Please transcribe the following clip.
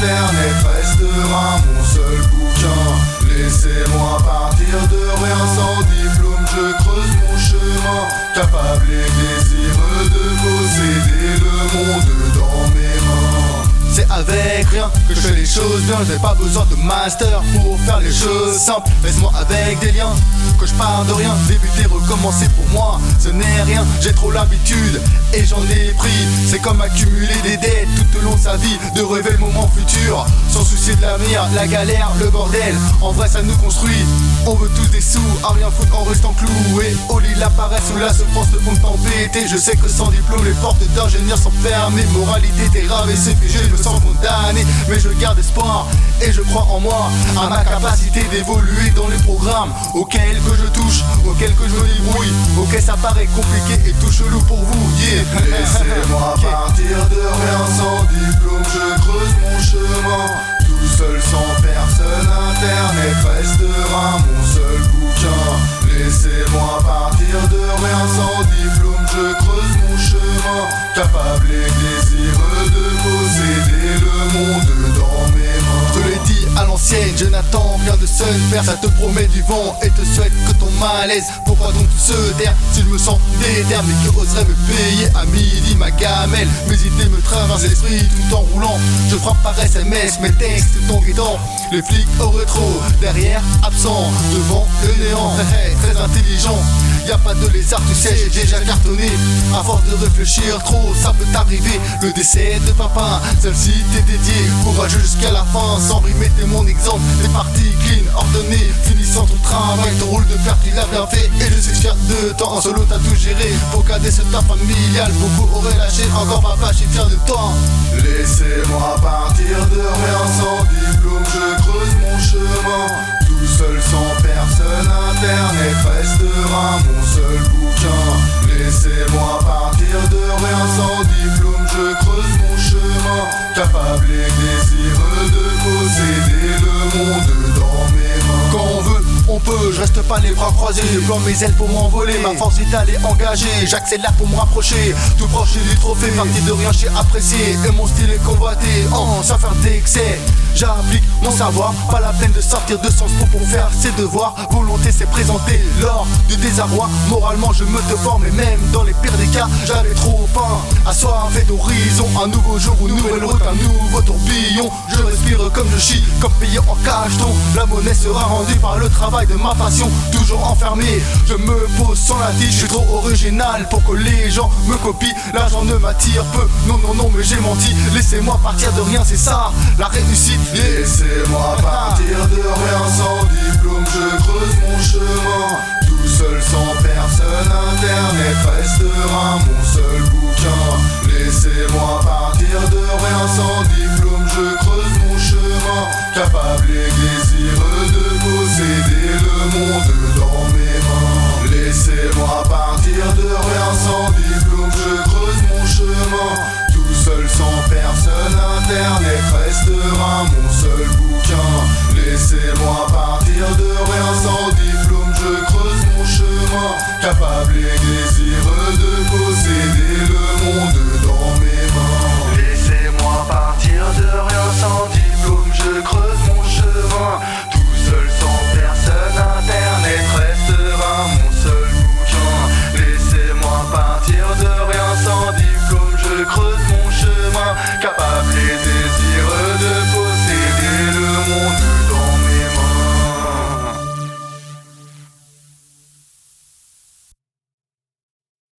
internet restera mon seul bouquin. Laissez-moi partir de rien sans diplôme, je creuse mon chemin, capable et désireux de posséder le monde dans mes mains. C'est avec rien que je fais les choses bien, j'ai pas besoin de master pour faire les choses simples. Laisse-moi avec des liens, que je pars de rien. Débuter, recommencer pour moi, ce n'est rien. J'ai trop l'habitude et j'en ai pris. C'est comme accumuler des dettes tout au long de sa vie, de rêver le moment futur sans soucier de l'avenir, la galère, le bordel. En vrai ça nous construit, on veut tous des sous, à rien foutre en restant cloué au lit la paresse ou la souffrance ne font t'embêter. Je sais que sans diplôme les portes d'ingénieur sont fermées. Moralité t'es rabaissée, puis je me sens condamné, mais je garde espoir et je crois en moi, à ma capacité d'évoluer dans les programmes auxquels que je touche, auxquels que je me débrouille. Ok, ça paraît compliqué et tout chelou pour vous, yeah. Laissez-moi partir de rien sans diplôme, je creuse mon chemin, tout seul sans personne, internet restera mon seul bouquin. Laissez-moi partir de rien sans diplôme, je creuse mon chemin, capable et désireux de posséder le monde dans mes mains. Je te l'ai dit à l'ancienne, je n'attends rien de seul père, ça te promet du vent et te souhaite que ton malaise. Pourquoi donc se taire si je me sens déter, mais qui oserait me payer à midi ma gamelle? Mes idées me traversent l'esprit tout en roulant, je frappe par SMS mes textes tout en guettant les flics au rétro, derrière absent, devant le néant. Très intelligent, y a pas de lézard, tu sais, j'ai déjà cartonné. À force de réfléchir trop, ça peut t'arriver. Le décès de papa, celle-ci t'est dédiée. Courageux jusqu'à la fin, sans rimer, t'es mon exemple. T'es parti clean, ordonné, finissant ton travail. Ton rôle de père, tu l'as bien fait. Et je suis fier de toi, en solo t'as tout géré. Pour garder ce tas familial, beaucoup auraient lâché. Encore papa, je suis fier de toi. Laissez-moi partir de rien sans diplôme, je creuse mon chemin, tout seul sans personne, internet restera mon seul bouquin. Laissez-moi partir de rien sans diplôme, je creuse mon chemin, capable et désireux de posséder le monde dans mes mains. Quand on veut, on peut, je reste pas les bras croisés, je plante mes ailes pour m'envoler, ma force vitale est engagée, j'accélère pour me rapprocher, tout proche du trophée, parti de rien, j'ai apprécié, et mon style est convoité, sans faire d'excès, j'applique mon savoir, pas la peine de sortir de son sport pour faire ses devoirs, volonté s'est présentée lors du désarroi, moralement je me déforme, et même dans les pires des cas, j'avais trop faim, assoiffé d'horizon, un nouveau jour, une nouvelle route, un nouveau tourbillon, je respire comme je chie, comme payé en cacheton, la monnaie sera rendue par le travail de ma passion, toujours enfermé, je me pose sans la tige, je suis trop original pour que les gens me copient, l'argent ne m'attire peu, non non non mais j'ai menti, laissez-moi partir de rien, c'est ça, la réussite, yeah. Laissez-moi partir de rien sans diplôme, je creuse mon chemin, tout seul sans personne, internet restera mon seul bouquin. Laissez-moi partir de rien sans diplôme, je creuse mon chemin, capable et désireux de posséder le monde dans mes mains. Laissez-moi partir de rien sans diplôme, je creuse mon chemin, tout seul sans personne, internet restera mon seul bouquin.